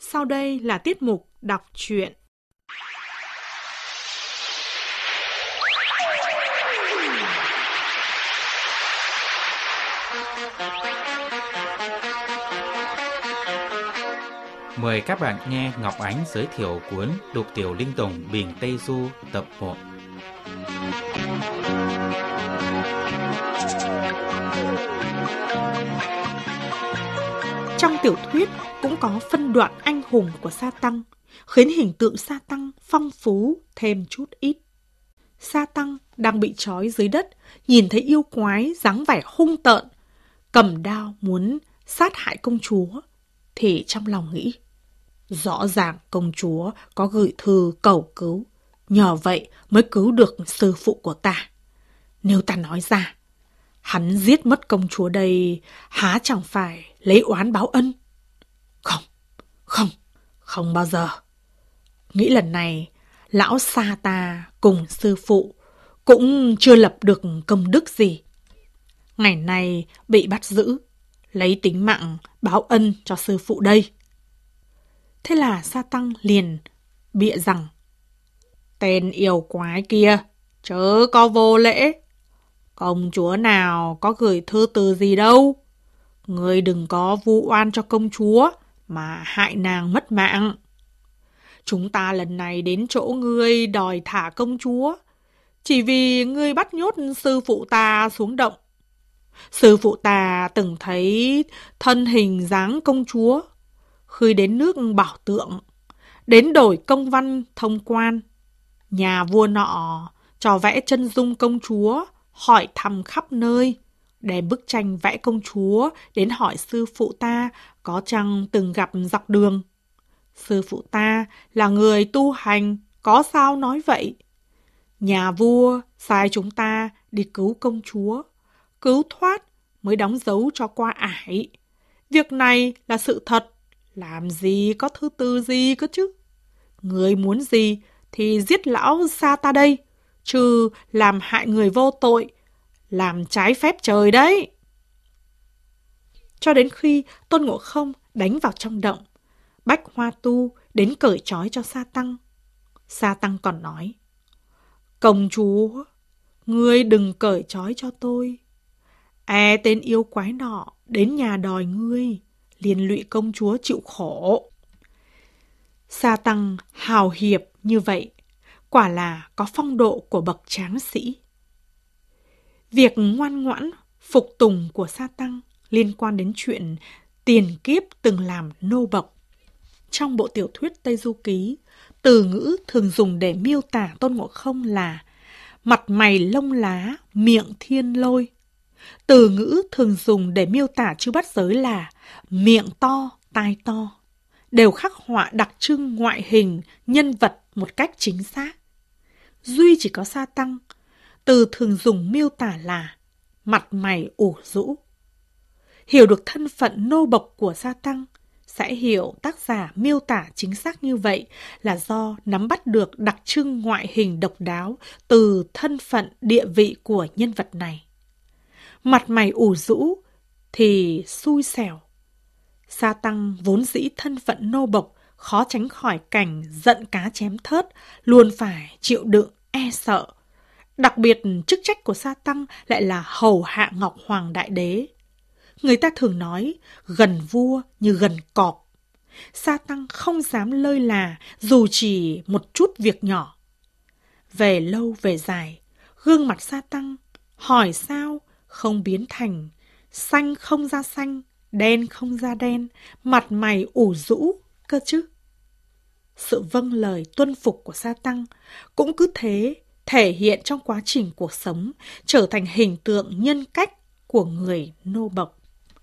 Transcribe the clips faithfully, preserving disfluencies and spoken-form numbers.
Sau đây là tiết mục đọc truyện. Mời các bạn nghe Ngọc Ánh giới thiệu cuốn Đục Tiểu Linh Tùng Bình Tây Du tập một. Trong tiểu thuyết cũng có phân đoạn anh hùng của Sa Tăng, khiến hình tượng Sa Tăng phong phú thêm chút ít. Sa Tăng đang bị trói dưới đất, nhìn thấy yêu quái dáng vẻ hung tợn, cầm đao muốn sát hại công chúa, thì trong lòng nghĩ, rõ ràng công chúa có gửi thư cầu cứu, nhờ vậy mới cứu được sư phụ của ta. Nếu ta nói ra, hắn giết mất công chúa đây, há chẳng phải lấy oán báo ân? Không, không, không bao giờ. Nghĩ lần này, lão Sa ta cùng sư phụ cũng chưa lập được công đức gì. Ngày nay bị bắt giữ, lấy tính mạng báo ân cho sư phụ đây. Thế là Sa Tăng liền bịa rằng, tên yêu quái kia chớ có vô lễ. Công chúa nào có gửi thư từ gì đâu. Ngươi đừng có vu oan cho công chúa mà hại nàng mất mạng. Chúng ta lần này đến chỗ ngươi đòi thả công chúa, chỉ vì ngươi bắt nhốt sư phụ ta xuống động. Sư phụ ta từng thấy thân hình dáng công chúa khi đến nước Bảo Tượng, đến đổi công văn thông quan. Nhà vua nọ cho vẽ chân dung công chúa, hỏi thăm khắp nơi, đem bức tranh vẽ công chúa đến hỏi sư phụ ta có chăng từng gặp dọc đường. Sư phụ ta là người tu hành, có sao nói vậy. Nhà vua sai chúng ta đi cứu công chúa, cứu thoát mới đóng dấu cho qua ải. Việc này là sự thật, làm gì có thứ tư gì cơ chứ. Người muốn gì thì giết lão Sa ta đây, chứ làm hại người vô tội, làm trái phép trời đấy. Cho đến khi Tôn Ngộ Không đánh vào trong động, Bách Hoa Tu đến cởi trói cho Sa Tăng. Sa Tăng còn nói, công chúa, ngươi đừng cởi trói cho tôi. E tên yêu quái nọ đến nhà đòi ngươi, liên lụy công chúa chịu khổ. Sa Tăng hào hiệp như vậy, quả là có phong độ của bậc tráng sĩ. Việc ngoan ngoãn, phục tùng của Sa Tăng liên quan đến chuyện tiền kiếp từng làm nô bộc. Trong bộ tiểu thuyết Tây Du Ký, từ ngữ thường dùng để miêu tả Tôn Ngộ Không là mặt mày lông lá, miệng thiên lôi. Từ ngữ thường dùng để miêu tả chư bát giới là miệng to, tai to, đều khắc họa đặc trưng ngoại hình nhân vật một cách chính xác. Duy chỉ có Sa Tăng, từ thường dùng miêu tả là mặt mày ủ rũ. Hiểu được thân phận nô bộc của Sa Tăng, sẽ hiểu tác giả miêu tả chính xác như vậy là do nắm bắt được đặc trưng ngoại hình độc đáo từ thân phận địa vị của nhân vật này. Mặt mày ủ rũ thì xui xẻo. Sa Tăng vốn dĩ thân phận nô bộc, khó tránh khỏi cảnh giận cá chém thớt, luôn phải chịu đựng e sợ. Đặc biệt chức trách của Sa Tăng lại là hầu hạ Ngọc Hoàng Đại Đế. Người ta thường nói gần vua như gần cọp. Sa Tăng không dám lơi là dù chỉ một chút việc nhỏ. Về lâu về dài, gương mặt Sa Tăng hỏi sao không biến thành xanh không ra xanh, đen không ra đen, mặt mày ủ rũ cơ chứ. Sự vâng lời tuân phục của Sa Tăng cũng cứ thế thể hiện trong quá trình cuộc sống, trở thành hình tượng nhân cách của người nô bộc.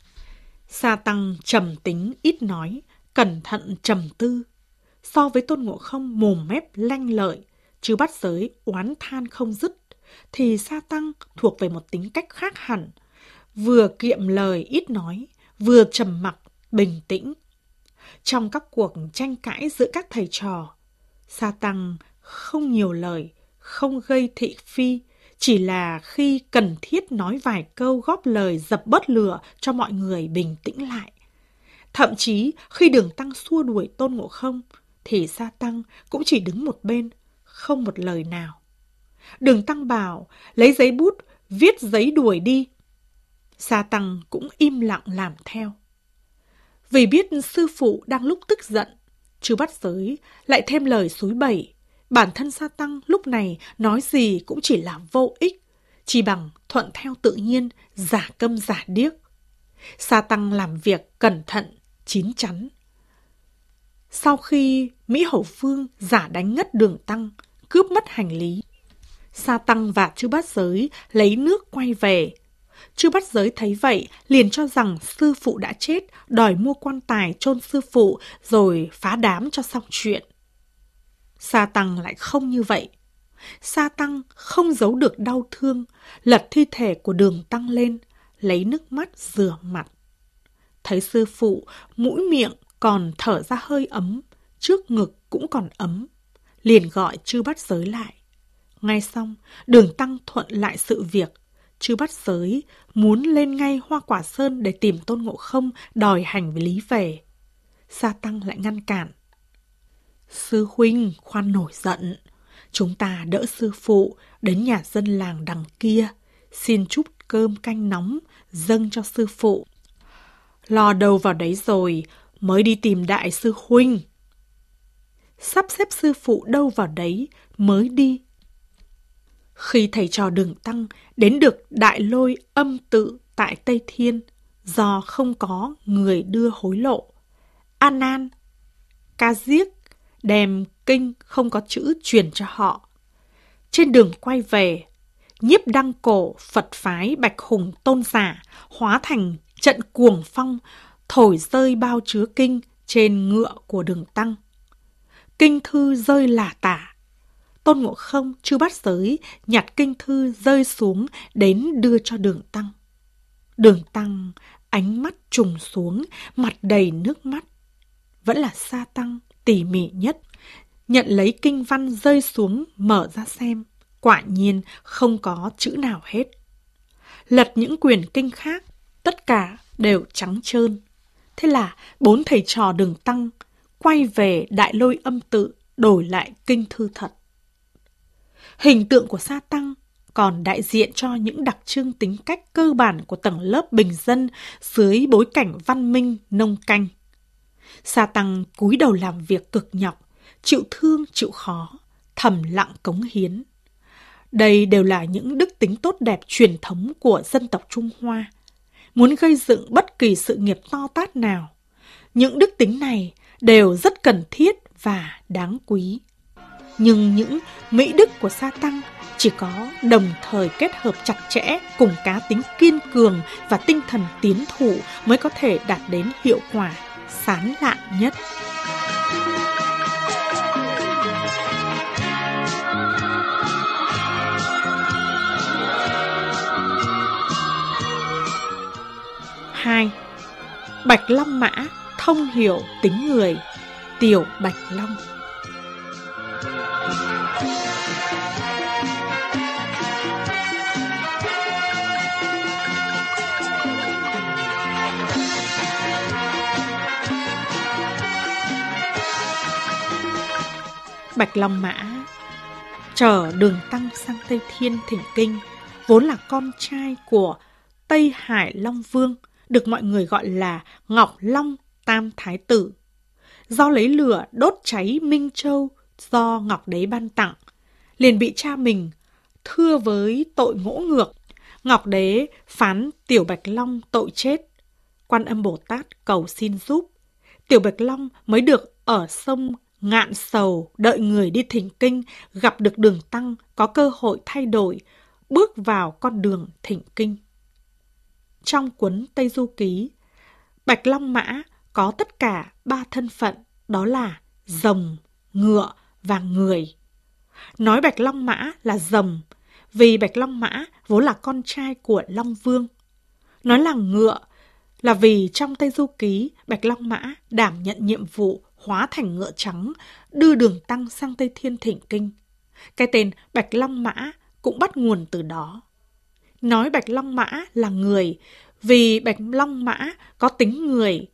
Sa Tăng trầm tính ít nói, cẩn thận trầm tư. So với Tôn Ngộ Không mồm mép lanh lợi, chứ bắt giới oán than không dứt, thì Sa Tăng thuộc về một tính cách khác hẳn, vừa kiệm lời ít nói, vừa trầm mặc, bình tĩnh. Trong các cuộc tranh cãi giữa các thầy trò, Sa Tăng không nhiều lời, không gây thị phi, chỉ là khi cần thiết nói vài câu góp lời dập bớt lửa cho mọi người bình tĩnh lại. Thậm chí khi Đường Tăng xua đuổi Tôn Ngộ Không, thì Sa Tăng cũng chỉ đứng một bên, không một lời nào. Đường Tăng bảo lấy giấy bút viết giấy đuổi đi. Sa Tăng cũng im lặng làm theo. Vì biết sư phụ đang lúc tức giận, Chư Bát Giới lại thêm lời xúi bẩy. Bản thân Sa Tăng lúc này nói gì cũng chỉ là vô ích, chỉ bằng thuận theo tự nhiên, giả câm giả điếc. Sa Tăng làm việc cẩn thận, chín chắn. Sau khi Mỹ Hầu Phương giả đánh ngất Đường Tăng, cướp mất hành lý, Sa Tăng và Chư Bát Giới lấy nước quay về. Chư Bát Giới thấy vậy liền cho rằng sư phụ đã chết, đòi mua quan tài chôn sư phụ rồi phá đám cho xong chuyện. Sa Tăng lại không như vậy. Sa Tăng không giấu được đau thương, lật thi thể của Đường Tăng lên, lấy nước mắt rửa mặt. Thấy sư phụ mũi miệng còn thở ra hơi ấm, trước ngực cũng còn ấm, liền gọi Chư Bát Giới lại. Ngay xong, Đường Tăng thuận lại sự việc. Chư Bát Giới muốn lên ngay Hoa Quả Sơn để tìm Tôn Ngộ Không, đòi hành lý về. Sa Tăng lại ngăn cản. Sư huynh khoan nổi giận, chúng ta đỡ sư phụ đến nhà dân làng đằng kia, xin chút cơm canh nóng dâng cho sư phụ. Lò đầu vào đấy rồi mới đi tìm đại sư huynh. Sắp xếp sư phụ đâu vào đấy mới đi. Khi thầy trò Đường Tăng đến được Đại Lôi Âm Tự tại Tây Thiên, do không có người đưa hối lộ, A Nan, Ca Diếp đem kinh không có chữ truyền cho họ. Trên đường quay về, Nhiếp Đăng Cổ Phật phái Bạch Hùng Tôn giả hóa thành trận cuồng phong, thổi rơi bao chứa kinh trên ngựa của Đường Tăng. Kinh thư rơi lả tả. Tôn Ngộ Không, Chư Bát Giới nhặt kinh thư rơi xuống đến đưa cho Đường Tăng. Đường Tăng ánh mắt trùng xuống, mặt đầy nước mắt. Vẫn là Sa Tăng tỉ mỉ nhất, nhận lấy kinh văn rơi xuống mở ra xem, quả nhiên không có chữ nào hết. Lật những quyển kinh khác, tất cả đều trắng trơn. Thế là bốn thầy trò Đường Tăng quay về Đại Lôi Âm Tự đổi lại kinh thư thật. Hình tượng của Sa Tăng còn đại diện cho những đặc trưng tính cách cơ bản của tầng lớp bình dân dưới bối cảnh văn minh nông canh. Sa Tăng cúi đầu làm việc cực nhọc, chịu thương chịu khó, thầm lặng cống hiến. Đây đều là những đức tính tốt đẹp truyền thống của dân tộc Trung Hoa. Muốn gây dựng bất kỳ sự nghiệp to tát nào, những đức tính này đều rất cần thiết và đáng quý. Nhưng những mỹ đức của Sa Tăng chỉ có đồng thời kết hợp chặt chẽ cùng cá tính kiên cường và tinh thần tiến thủ mới có thể đạt đến hiệu quả sán lạn nhất. hai. Bạch Long Mã thông hiểu tính người, Tiểu Bạch Long. Bạch Long Mã chở Đường Tăng sang Tây Thiên thỉnh kinh, vốn là con trai của Tây Hải Long Vương, được mọi người gọi là Ngọc Long Tam Thái Tử. Do lấy lửa đốt cháy Minh Châu do Ngọc Đế ban tặng, liền bị cha mình thưa với tội ngỗ ngược. Ngọc Đế phán Tiểu Bạch Long tội chết. Quan Âm Bồ Tát cầu xin giúp, Tiểu Bạch Long mới được ở sông Ngạn Sầu đợi người đi thỉnh kinh, gặp được Đường Tăng, có cơ hội thay đổi, bước vào con đường thỉnh kinh. Trong cuốn Tây Du Ký, Bạch Long Mã có tất cả ba thân phận, đó là rồng, ngựa và người. Nói Bạch Long Mã là rồng, vì Bạch Long Mã vốn là con trai của Long Vương. Nói là ngựa, là vì trong Tây Du Ký, Bạch Long Mã đảm nhận nhiệm vụ hóa thành ngựa trắng, đưa Đường Tăng sang Tây Thiên thỉnh kinh. Cái tên Bạch Long Mã cũng bắt nguồn từ đó. Nói Bạch Long Mã là người, vì Bạch Long Mã có tính người,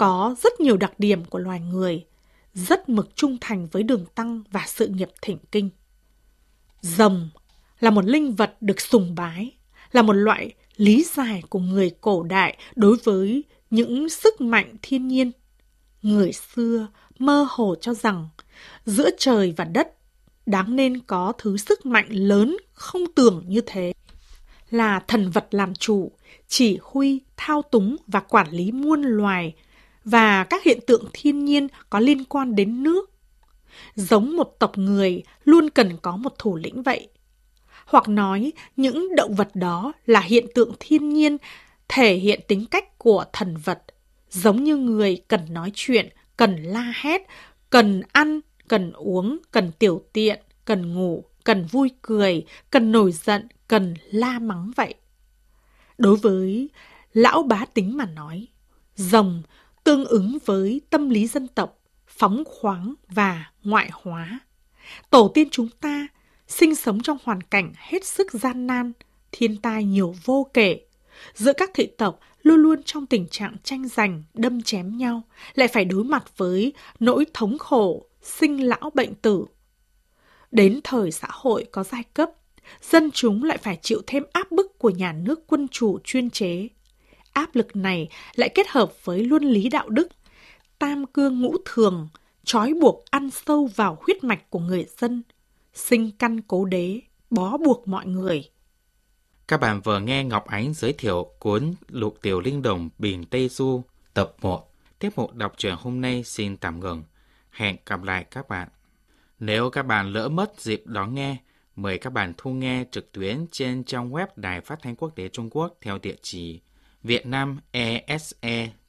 có rất nhiều đặc điểm của loài người, rất mực trung thành với đường tăng và sự nghiệp thỉnh kinh. Rồng là một linh vật được sùng bái, là một loại lý giải của người cổ đại đối với những sức mạnh thiên nhiên. Người xưa mơ hồ cho rằng giữa trời và đất đáng nên có thứ sức mạnh lớn không tưởng như thế, là thần vật làm chủ, chỉ huy, thao túng và quản lý muôn loài và các hiện tượng thiên nhiên có liên quan đến nước. Giống một tộc người luôn cần có một thủ lĩnh vậy. Hoặc nói những động vật đó là hiện tượng thiên nhiên thể hiện tính cách của thần vật, giống như người cần nói chuyện, cần la hét, cần ăn, cần uống, cần tiểu tiện, cần ngủ, cần vui cười, cần nổi giận, cần la mắng vậy. Đối với lão bá tính mà nói, rồng tương ứng với tâm lý dân tộc, phóng khoáng và ngoại hóa. Tổ tiên chúng ta sinh sống trong hoàn cảnh hết sức gian nan, thiên tai nhiều vô kể. Giữa các thị tộc luôn luôn trong tình trạng tranh giành, đâm chém nhau, lại phải đối mặt với nỗi thống khổ, sinh lão bệnh tử. Đến thời xã hội có giai cấp, dân chúng lại phải chịu thêm áp bức của nhà nước quân chủ chuyên chế. Áp lực này lại kết hợp với luân lý đạo đức, tam cương ngũ thường, trói buộc ăn sâu vào huyết mạch của người dân, sinh căn cố đế, bó buộc mọi người. Các bạn vừa nghe Ngọc Ánh giới thiệu cuốn Lục Tiểu Linh Đồng Bình Tây Du tập một. Tiếp mục đọc truyện hôm nay xin tạm ngừng. Hẹn gặp lại các bạn. Nếu các bạn lỡ mất dịp đón nghe, mời các bạn thu nghe trực tuyến trên trang web Đài Phát thanh Quốc tế Trung Quốc theo địa chỉ vietnamese